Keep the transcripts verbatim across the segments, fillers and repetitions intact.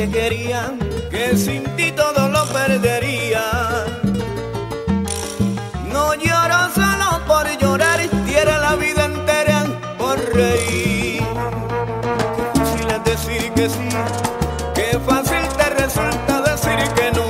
que querían, que sin ti todo lo perdería. No lloro solo por llorar, diera la vida entera por reír. Qué fácil es decir que sí, qué fácil te resulta decir que no.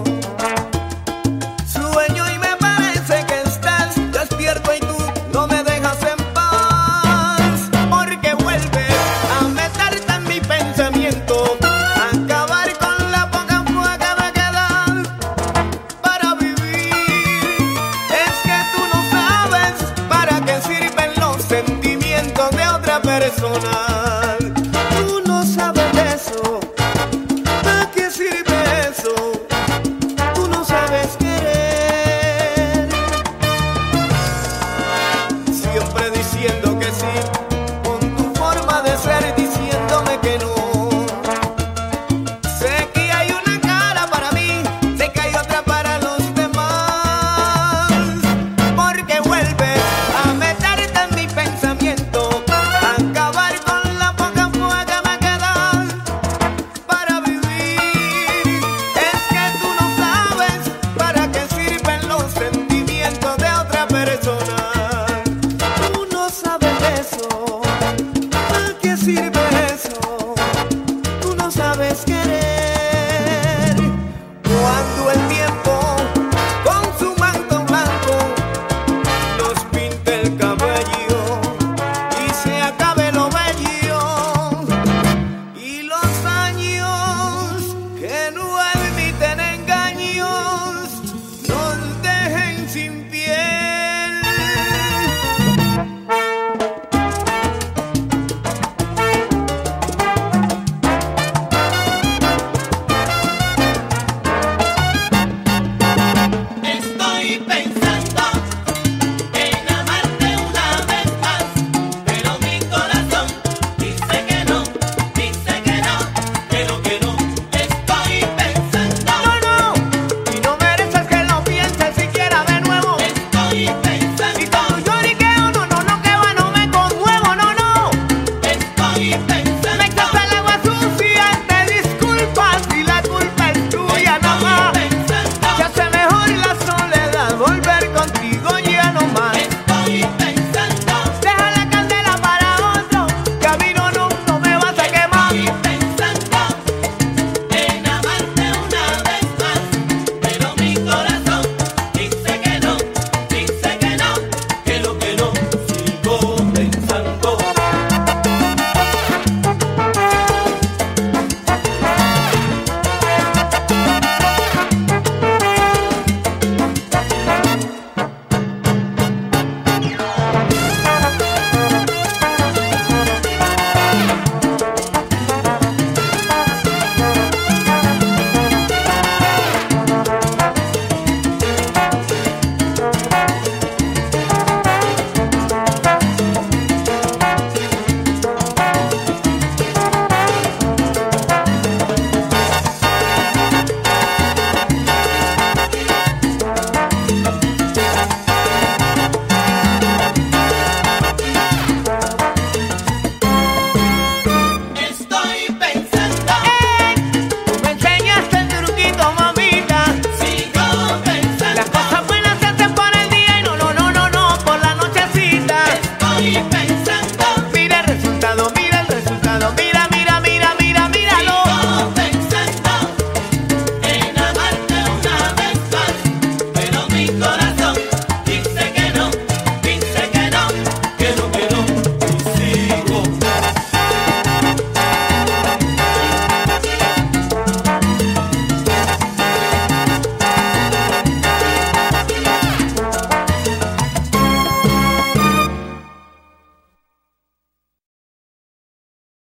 Sueño y me parece que estás despierto y tú no me dejas en paz, porque vuelves a meterte en mi pensamiento, a acabar con la poca fuerza que queda para vivir. Es que tú no sabes para qué sirven los sentimientos de otra persona.